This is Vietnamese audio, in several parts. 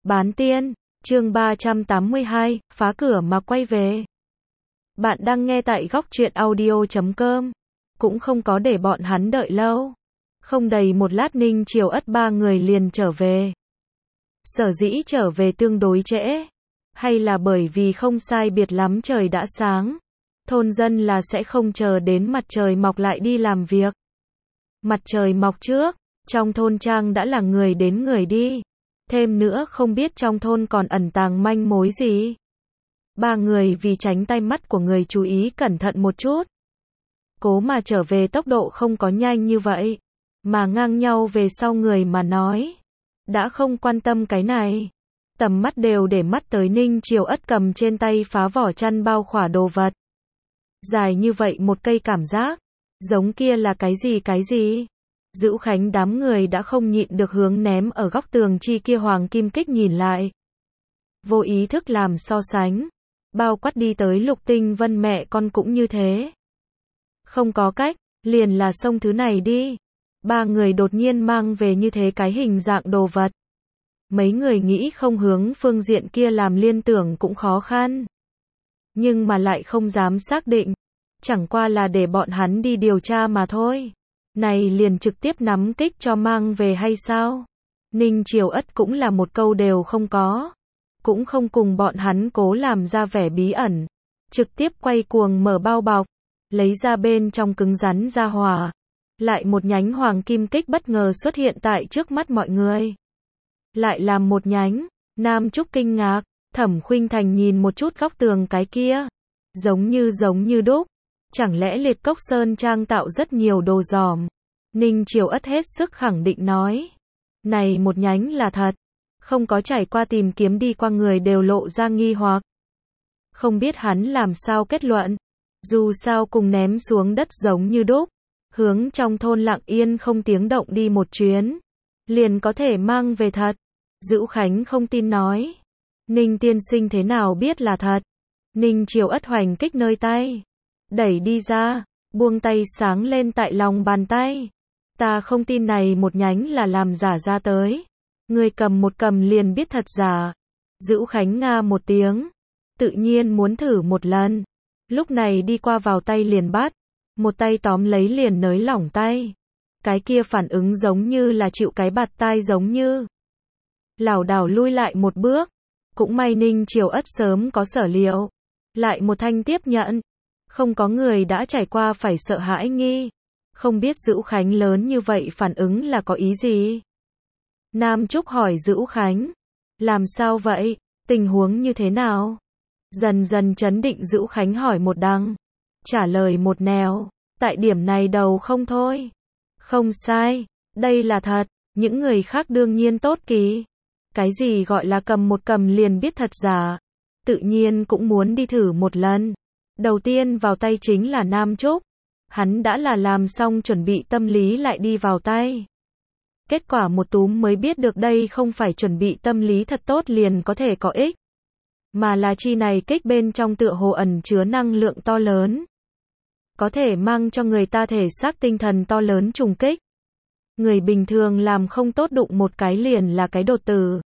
Bán tiên, chương 382, phá cửa mà quay về. Bạn đang nghe tại góc truyện audio.com. Cũng không có để bọn hắn đợi lâu. Không đầy một lát Ninh Triều Ất ba người liền trở về. Sở dĩ trở về tương đối trễ, hay là bởi vì không sai biệt lắm trời đã sáng. Thôn dân là sẽ không chờ đến mặt trời mọc lại đi làm việc. Mặt trời mọc trước, trong thôn trang đã là người đến người đi. Thêm nữa không biết trong thôn còn ẩn tàng manh mối gì. Ba người vì tránh tay mắt của người chú ý cẩn thận một chút. Cố mà trở về tốc độ không có nhanh như vậy, mà ngang nhau về sau người mà nói. Đã không quan tâm cái này. Tầm mắt đều để mắt tới Ninh Triều Ất cầm trên tay phá vỏ chăn bao khỏa đồ vật. Dài như vậy một cây cảm giác, giống kia là cái gì? Dữu Khánh đám người đã không nhịn được hướng ném ở góc tường chi kia hoàng kim kích nhìn lại. Vô ý thức làm so sánh. Bao quát đi tới Lục Tinh Vân mẹ con cũng như thế. Không có cách, liền là xông thứ này đi. Ba người đột nhiên mang về như thế cái hình dạng đồ vật. Mấy người nghĩ không hướng phương diện kia làm liên tưởng cũng khó khăn. Nhưng mà lại không dám xác định. Chẳng qua là để bọn hắn đi điều tra mà thôi. Này liền trực tiếp nắm kích cho mang về hay sao? Ninh Triều Ất cũng là một câu đều không có. Cũng không cùng bọn hắn cố làm ra vẻ bí ẩn. Trực tiếp quay cuồng mở bao bọc. Lấy ra bên trong cứng rắn ra hỏa. Lại một nhánh hoàng kim kích bất ngờ xuất hiện tại trước mắt mọi người. Lại làm một nhánh. Nam Trúc kinh ngạc. Thẩm Khuynh Thành nhìn một chút góc tường cái kia. Giống như đúc. Chẳng lẽ Liệt Cốc Sơn Trang tạo rất nhiều đồ giòm? Ninh Triều Ất hết sức khẳng định nói. Này một nhánh là thật. Không có trải qua tìm kiếm đi qua người đều lộ ra nghi hoặc. Không biết hắn làm sao kết luận. Dù sao cùng ném xuống đất giống như đúc. Hướng trong thôn lặng yên không tiếng động đi một chuyến. Liền có thể mang về thật. Dữu Khánh không tin nói. Ninh tiên sinh thế nào biết là thật? Ninh Triều Ất hoành kích nơi tay. Đẩy đi ra, buông tay sáng lên tại lòng bàn tay. Ta không tin này một nhánh là làm giả ra tới. Người cầm một cầm liền biết thật giả. Dữu Khánh nga một tiếng. Tự nhiên muốn thử một lần. Lúc này đi qua vào tay liền bắt. Một tay tóm lấy liền nới lỏng tay. Cái kia phản ứng giống như là chịu cái bạt tai giống như. Lảo đảo lui lại một bước. Cũng may Ninh Triều Ất sớm có sở liệu. Lại một thanh tiếp nhận. Không có người đã trải qua phải sợ hãi nghi. Không biết Dữu Khánh lớn như vậy phản ứng là có ý gì? Nam Trúc hỏi Dữu Khánh. Làm sao vậy? Tình huống như thế nào? Dần dần trấn định Dữu Khánh hỏi một đằng. Trả lời một nẻo. Tại điểm này đầu không thôi. Không sai. Đây là thật. Những người khác đương nhiên tốt kỳ. Cái gì gọi là cầm một cầm liền biết thật giả. Tự nhiên cũng muốn đi thử một lần. Đầu tiên vào tay chính là Nam Trúc. Hắn đã là làm xong chuẩn bị tâm lý lại đi vào tay. Kết quả một túm mới biết được đây không phải chuẩn bị tâm lý thật tốt liền có thể có ích. Mà là chi này kích bên trong tựa hồ ẩn chứa năng lượng to lớn. Có thể mang cho người ta thể xác tinh thần to lớn trùng kích. Người bình thường làm không tốt đụng một cái liền là cái đột tử.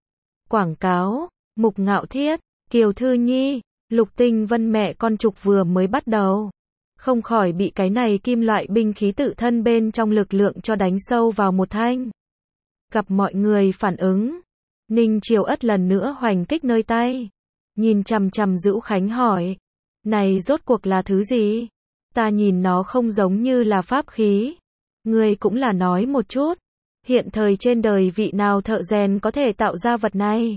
Quảng cáo, Mục Ngạo Thiết, Kiều Thư Nhi, Lục Tinh Vân mẹ con trục vừa mới bắt đầu. Không khỏi bị cái này kim loại binh khí tự thân bên trong lực lượng cho đánh sâu vào một thanh. Gặp mọi người phản ứng. Ninh Triều Ất lần nữa hoành kích nơi tay. Nhìn chằm chằm Dữu Khánh hỏi. Này rốt cuộc là thứ gì? Ta nhìn nó không giống như là pháp khí. Người cũng là nói một chút. Hiện thời trên đời vị nào thợ rèn có thể tạo ra vật này?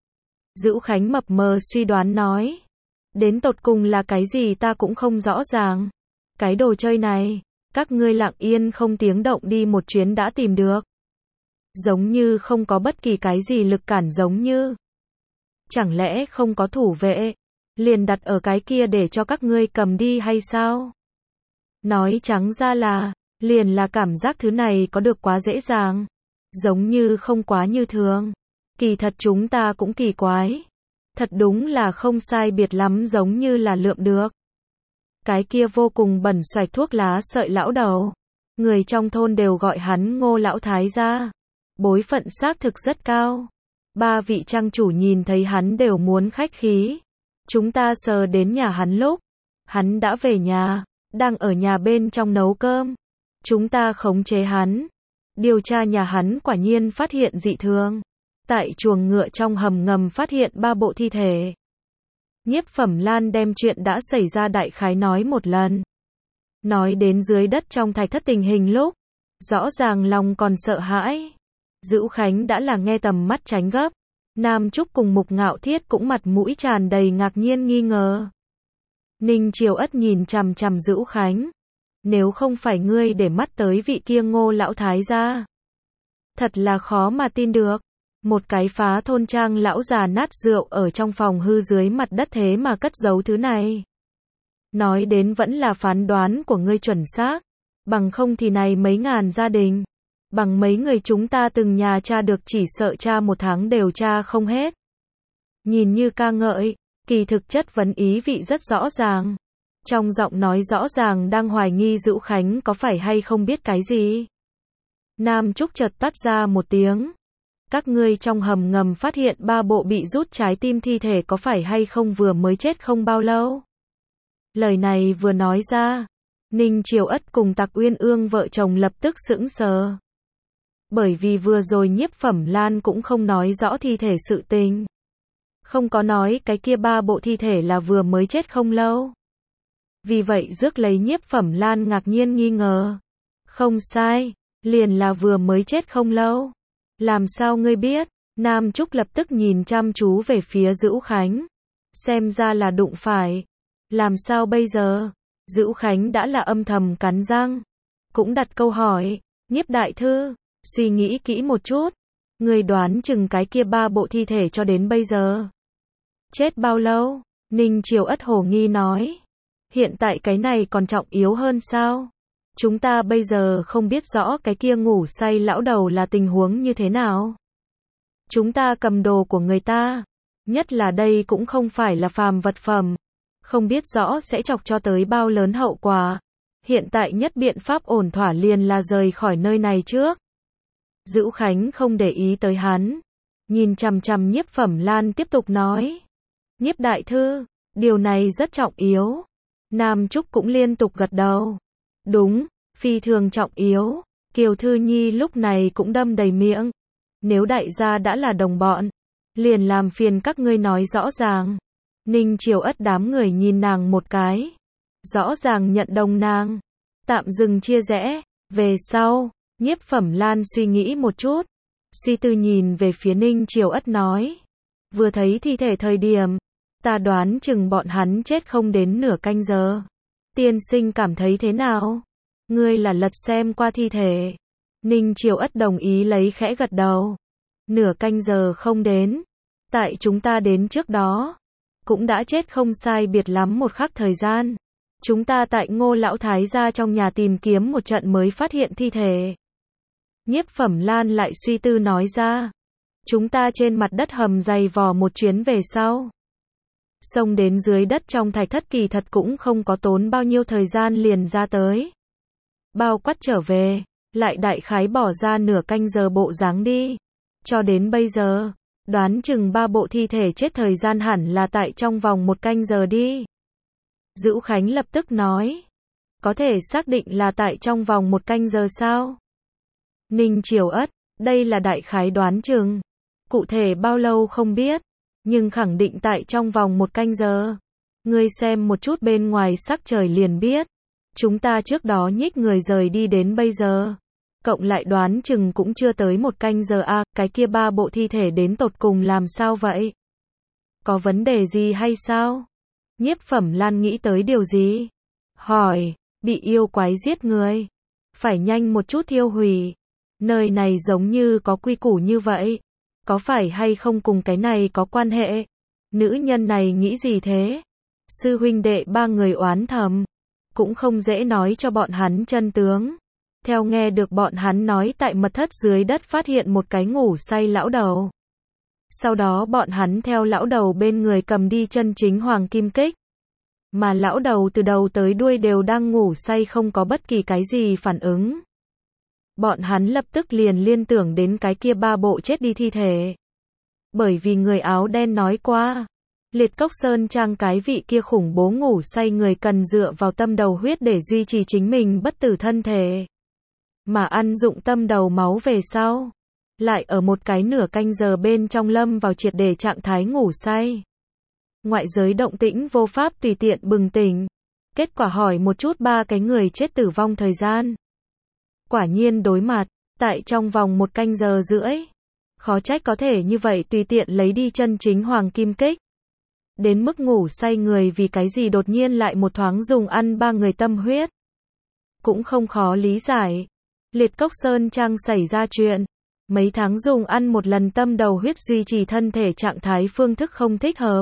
Dữu Khánh mập mờ suy đoán nói. Đến tột cùng là cái gì ta cũng không rõ ràng. Cái đồ chơi này, các ngươi lặng yên không tiếng động đi một chuyến đã tìm được. Giống như không có bất kỳ cái gì lực cản giống như. Chẳng lẽ không có thủ vệ, liền đặt ở cái kia để cho các ngươi cầm đi hay sao? Nói trắng ra là, liền là cảm giác thứ này có được quá dễ dàng. Giống như không quá như thường. Kỳ thật chúng ta cũng kỳ quái. Thật đúng là không sai biệt lắm giống như là lượm được. Cái kia vô cùng bẩn xoạch thuốc lá sợi lão đầu. Người trong thôn đều gọi hắn Ngô lão thái gia. Bối phận xác thực rất cao. Ba vị trang chủ nhìn thấy hắn đều muốn khách khí. Chúng ta sờ đến nhà hắn lúc hắn đã về nhà, đang ở nhà bên trong nấu cơm. Chúng ta khống chế hắn, điều tra nhà hắn, quả nhiên phát hiện dị thường. Tại chuồng ngựa trong hầm ngầm phát hiện 3 bộ thi thể. Nhiếp Phẩm Lan đem chuyện đã xảy ra đại khái nói một lần. Nói đến dưới đất trong thạch thất tình hình lúc, rõ ràng lòng còn sợ hãi. Dữu Khánh đã là nghe tầm mắt tránh gấp. Nam Trúc cùng Mục Ngạo Thiết cũng mặt mũi tràn đầy ngạc nhiên nghi ngờ. Ninh Triều Ất nhìn chằm chằm Dữu Khánh. Nếu không phải ngươi để mắt tới vị kia Ngô lão thái gia, thật là khó mà tin được. Một cái phá thôn trang lão già nát rượu ở trong phòng hư dưới mặt đất thế mà cất giấu thứ này. Nói đến vẫn là phán đoán của ngươi chuẩn xác. Bằng không thì này mấy ngàn gia đình, bằng mấy người chúng ta từng nhà tra được, chỉ sợ tra 1 tháng đều tra không hết. Nhìn như ca ngợi, kỳ thực chất vấn ý vị rất rõ ràng. Trong giọng nói rõ ràng đang hoài nghi Dữu Khánh có phải hay không biết cái gì. Nam Trúc chợt toát ra một tiếng. Các ngươi trong hầm ngầm phát hiện 3 bộ bị rút trái tim thi thể, có phải hay không vừa mới chết không bao lâu? Lời này vừa nói ra, Ninh Triều Ất cùng Tặc Uyên Ương vợ chồng lập tức sững sờ. Bởi vì vừa rồi Nhiếp Phẩm Lan cũng không nói rõ thi thể sự tình. Không có nói cái kia 3 bộ thi thể là vừa mới chết không lâu. Vì vậy rước lấy Nhiếp Phẩm Lan ngạc nhiên nghi ngờ. Không sai, liền là vừa mới chết không lâu. Làm sao ngươi biết? Nam Trúc lập tức nhìn chăm chú về phía Dữu Khánh. Xem ra là đụng phải. Làm sao bây giờ? Dữu Khánh đã là âm thầm cắn răng. Cũng đặt câu hỏi. Nhiếp đại thư, suy nghĩ kỹ một chút. Ngươi đoán chừng cái kia 3 bộ thi thể cho đến bây giờ chết bao lâu? Ninh Triều Ất hồ nghi nói. Hiện tại cái này còn trọng yếu hơn sao? Chúng ta bây giờ không biết rõ cái kia ngủ say lão đầu là tình huống như thế nào. Chúng ta cầm đồ của người ta, nhất là đây cũng không phải là phàm vật phẩm, không biết rõ sẽ chọc cho tới bao lớn hậu quả. Hiện tại nhất biện pháp ổn thỏa liền là rời khỏi nơi này trước. Dữu Khánh không để ý tới hắn, nhìn chằm chằm Nhiếp Phẩm Lan tiếp tục nói. Nhiếp đại thư, điều này rất trọng yếu. Nam Trúc cũng liên tục gật đầu. Đúng, phi thường trọng yếu. Kiều Thư Nhi lúc này cũng đâm đầy miệng. Nếu đại gia đã là đồng bọn, liền làm phiền các ngươi nói rõ ràng. Ninh Triều Ất đám người nhìn nàng một cái. Rõ ràng nhận đồng nàng. Tạm dừng chia rẽ. Về sau, Nhiếp Phẩm Lan suy nghĩ một chút. Suy tư nhìn về phía Ninh Triều Ất nói. Vừa thấy thi thể thời điểm, ta đoán chừng bọn hắn chết không đến nửa canh giờ. Tiên sinh cảm thấy thế nào? Ngươi là lật xem qua thi thể. Ninh Triều Ất đồng ý lấy khẽ gật đầu. Nửa canh giờ không đến. Tại chúng ta đến trước đó, cũng đã chết không sai biệt lắm một khắc thời gian. Chúng ta tại Ngô lão thái gia trong nhà tìm kiếm một trận mới phát hiện thi thể. Nhiếp Phẩm Lan lại suy tư nói ra. Chúng ta trên mặt đất hầm dày vò một chuyến về sau. Xông đến dưới đất trong thạch thất, kỳ thật cũng không có tốn bao nhiêu thời gian liền ra tới. Bao quát trở về, lại đại khái bỏ ra nửa canh giờ bộ dáng đi. Cho đến bây giờ, đoán chừng 3 bộ thi thể chết thời gian hẳn là tại trong vòng 1 canh giờ đi. Dữu Khánh lập tức nói. Có thể xác định là tại trong vòng 1 canh giờ sao? Ninh Triều Ất, đây là đại khái đoán chừng. Cụ thể bao lâu không biết, nhưng khẳng định tại trong vòng 1 canh giờ. Ngươi xem một chút bên ngoài sắc trời liền biết. Chúng ta trước đó nhích người rời đi đến bây giờ, cộng lại đoán chừng cũng chưa tới 1 canh giờ à. Cái kia 3 bộ thi thể đến tột cùng làm sao vậy? Có vấn đề gì hay sao? Nhiếp Phẩm Lan nghĩ tới điều gì? Hỏi, bị yêu quái giết người, phải nhanh một chút thiêu hủy. Nơi này giống như có quy củ như vậy. Có phải hay không cùng cái này có quan hệ? Nữ nhân này nghĩ gì thế? Sư huynh đệ 3 người oán thầm. Cũng không dễ nói cho bọn hắn chân tướng. Theo nghe được bọn hắn nói tại mật thất dưới đất phát hiện một cái ngủ say lão đầu. Sau đó bọn hắn theo lão đầu bên người cầm đi chân chính hoàng kim kích. Mà lão đầu từ đầu tới đuôi đều đang ngủ say, không có bất kỳ cái gì phản ứng. Bọn hắn lập tức liền liên tưởng đến cái kia 3 bộ chết đi thi thể. Bởi vì người áo đen nói qua, Liệt Cốc Sơn Trang cái vị kia khủng bố ngủ say người cần dựa vào tâm đầu huyết để duy trì chính mình bất tử thân thể. Mà ăn dụng tâm đầu máu về sau, lại ở một cái nửa canh giờ bên trong lâm vào triệt để trạng thái ngủ say. Ngoại giới động tĩnh vô pháp tùy tiện bừng tỉnh. Kết quả hỏi một chút ba cái người chết tử vong thời gian. Quả nhiên đối mặt, tại trong vòng 1 canh giờ rưỡi. Khó trách có thể như vậy tùy tiện lấy đi chân chính hoàng kim kích. Đến mức ngủ say người vì cái gì đột nhiên lại một thoáng dùng ăn 3 người tâm huyết. Cũng không khó lý giải. Liệt Cốc Sơn Trang xảy ra chuyện. Mấy tháng dùng ăn một lần tâm đầu huyết duy trì thân thể trạng thái phương thức không thích hợp.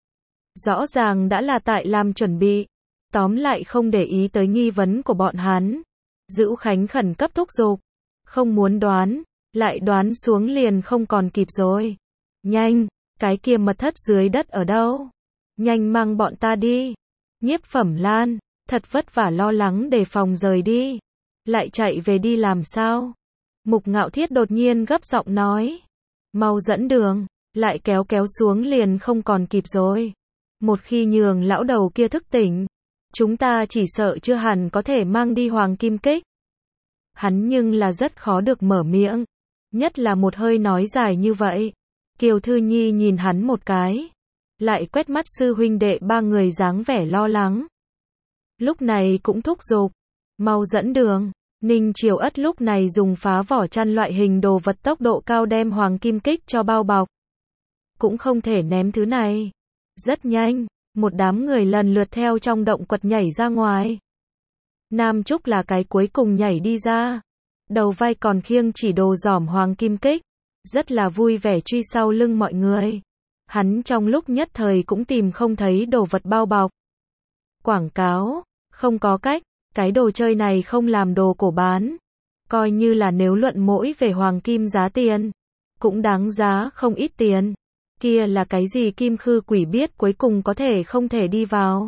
Rõ ràng đã là tại làm chuẩn bị. Tóm lại không để ý tới nghi vấn của bọn hắn. Dữu Khánh khẩn cấp thúc giục. Không muốn đoán, lại đoán xuống liền không còn kịp rồi. Nhanh, cái kia mật thất dưới đất ở đâu? Nhanh mang bọn ta đi. Nhiếp Phẩm Lan, thật vất vả lo lắng đề phòng rời đi. Lại chạy về đi làm sao? Mục Ngạo Thiết đột nhiên gấp giọng nói. Mau dẫn đường, lại kéo xuống liền không còn kịp rồi. Một khi nhường lão đầu kia thức tỉnh, chúng ta chỉ sợ chưa hẳn có thể mang đi hoàng kim kích. Hắn nhưng là rất khó được mở miệng. Nhất là một hơi nói dài như vậy. Kiều Thư Nhi nhìn hắn một cái. Lại quét mắt sư huynh đệ ba người dáng vẻ lo lắng. Lúc này cũng thúc giục. Mau dẫn đường. Ninh Triều Ất lúc này dùng phá vỏ chăn loại hình đồ vật tốc độ cao đem hoàng kim kích cho bao bọc. Cũng không thể ném thứ này. Rất nhanh, một đám người lần lượt theo trong động quật nhảy ra ngoài. Nam Trúc là cái cuối cùng nhảy đi ra. Đầu vai còn khiêng chỉ đồ giỏm hoàng kim kích. Rất là vui vẻ truy sau lưng mọi người. Hắn trong lúc nhất thời cũng tìm không thấy đồ vật bao bọc. Quảng cáo, không có cách, cái đồ chơi này không làm đồ cổ bán. Coi như là nếu luận mỗi về hoàng kim giá tiền, cũng đáng giá không ít tiền. Kia là cái gì kim khư quỷ biết cuối cùng có thể không thể đi vào.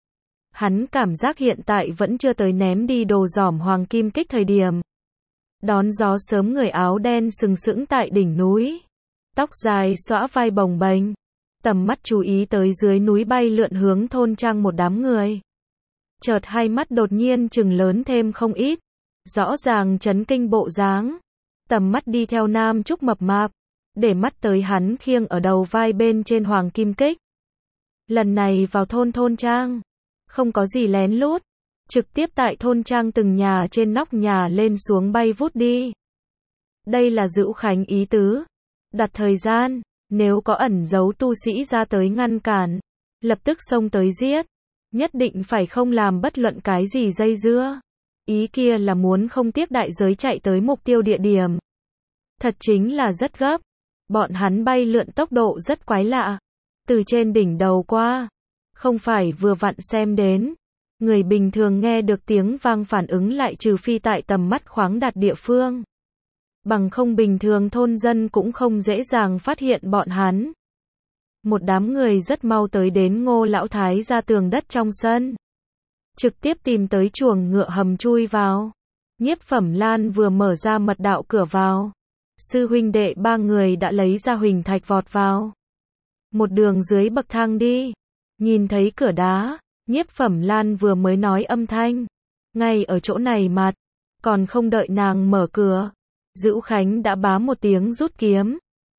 Hắn cảm giác hiện tại vẫn chưa tới ném đi đồ giỏm hoàng kim kích thời điểm. Đón gió sớm người áo đen sừng sững tại đỉnh núi. Tóc dài xõa vai bồng bềnh. Tầm mắt chú ý tới dưới núi bay lượn hướng thôn trang một đám người. Chợt hai mắt đột nhiên trừng lớn thêm không ít. Rõ ràng chấn kinh bộ dáng. Tầm mắt đi theo Nam Trúc mập mạp. Để mắt tới hắn khiêng ở đầu vai bên trên hoàng kim kích. Lần này vào thôn trang. Không có gì lén lút. Trực tiếp tại thôn trang từng nhà trên nóc nhà lên xuống bay vút đi. Đây là Dữu Khánh ý tứ. Đặt thời gian, nếu có ẩn giấu tu sĩ ra tới ngăn cản, lập tức xông tới giết. Nhất định phải không làm bất luận cái gì dây dưa. Ý kia là muốn không tiếc đại giới chạy tới mục tiêu địa điểm. Thật chính là rất gấp. Bọn hắn bay lượn tốc độ rất quái lạ. Từ trên đỉnh đầu qua. Không phải vừa vặn xem đến. Người bình thường nghe được tiếng vang phản ứng lại trừ phi tại tầm mắt khoáng đạt địa phương. Bằng không bình thường thôn dân cũng không dễ dàng phát hiện bọn hắn. Một đám người rất mau tới đến Ngô Lão Thái ra tường đất trong sân. Trực tiếp tìm tới chuồng ngựa hầm chui vào. Nhiếp Phẩm Lan vừa mở ra mật đạo cửa vào. Sư huynh đệ ba người đã lấy ra huỳnh thạch vọt vào. Một đường dưới bậc thang đi. Nhìn thấy cửa đá. Nhiếp Phẩm Lan vừa mới nói âm thanh. Ngay ở chỗ này mặt. Còn không đợi nàng mở cửa. Dữu Khánh đã bá một tiếng rút kiếm.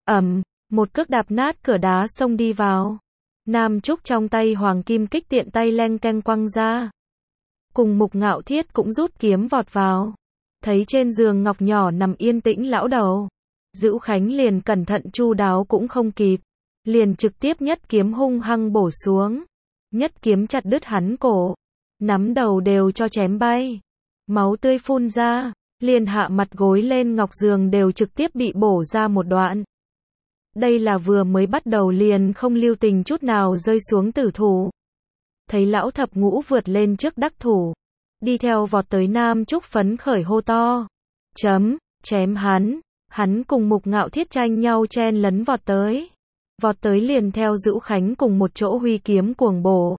Một cước đạp nát cửa đá xông đi vào. Nam Trúc trong tay hoàng kim kích tiện tay leng keng quăng ra. Cùng Mục Ngạo Thiết cũng rút kiếm vọt vào. Thấy trên giường ngọc nhỏ nằm yên tĩnh lão đầu. Dữu Khánh liền cẩn thận chu đáo cũng không kịp. Liền trực tiếp nhất kiếm hung hăng bổ xuống. Nhất kiếm chặt đứt hắn cổ. Nắm đầu đều cho chém bay. Máu tươi phun ra. Liền hạ mặt gối lên ngọc giường đều trực tiếp bị bổ ra một đoạn. Đây là vừa mới bắt đầu liền không lưu tình chút nào rơi xuống tử thủ. Thấy lão thập ngũ vượt lên trước đắc thủ. Đi theo vọt tới Nam Trúc phấn khởi hô to. Chém hắn. Hắn cùng Mục Ngạo Thiết tranh nhau chen lấn vọt tới. Vọt tới liền theo Dữu Khánh cùng một chỗ huy kiếm cuồng bổ.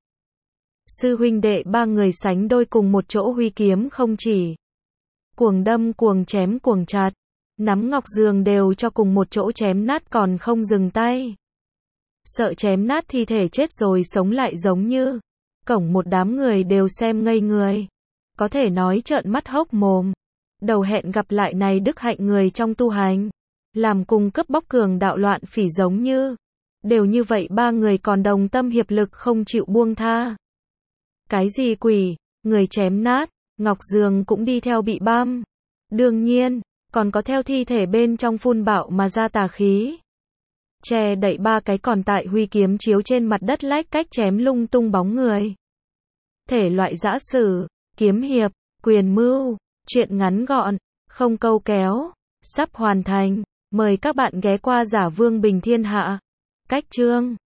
Sư huynh đệ ba người sánh đôi cùng một chỗ huy kiếm không chỉ. Cuồng đâm cuồng chém cuồng chặt. nắm Ngọc Dương đều cho cùng một chỗ chém nát còn không dừng tay. Sợ chém nát thi thể chết rồi sống lại giống như cổng, một đám người đều xem ngây người. Có thể nói trợn mắt hốc mồm. Đầu hẹn gặp lại này đức hạnh người trong tu hành. Làm cùng cướp bóc cường đạo loạn phỉ giống như. Đều như vậy ba người còn đồng tâm hiệp lực không chịu buông tha. Cái gì quỷ, người chém nát, Ngọc Dương cũng đi theo bị băm. Đương nhiên, còn có theo thi thể bên trong phun bạo mà ra tà khí. Che đậy ba cái còn tại huy kiếm chiếu trên mặt đất lách cách chém lung tung bóng người. Thể loại dã sử, kiếm hiệp, quyền mưu, truyện ngắn gọn, không câu kéo, sắp hoàn thành. Mời các bạn ghé qua Giả Vương Bình Thiên Hạ. Cách chương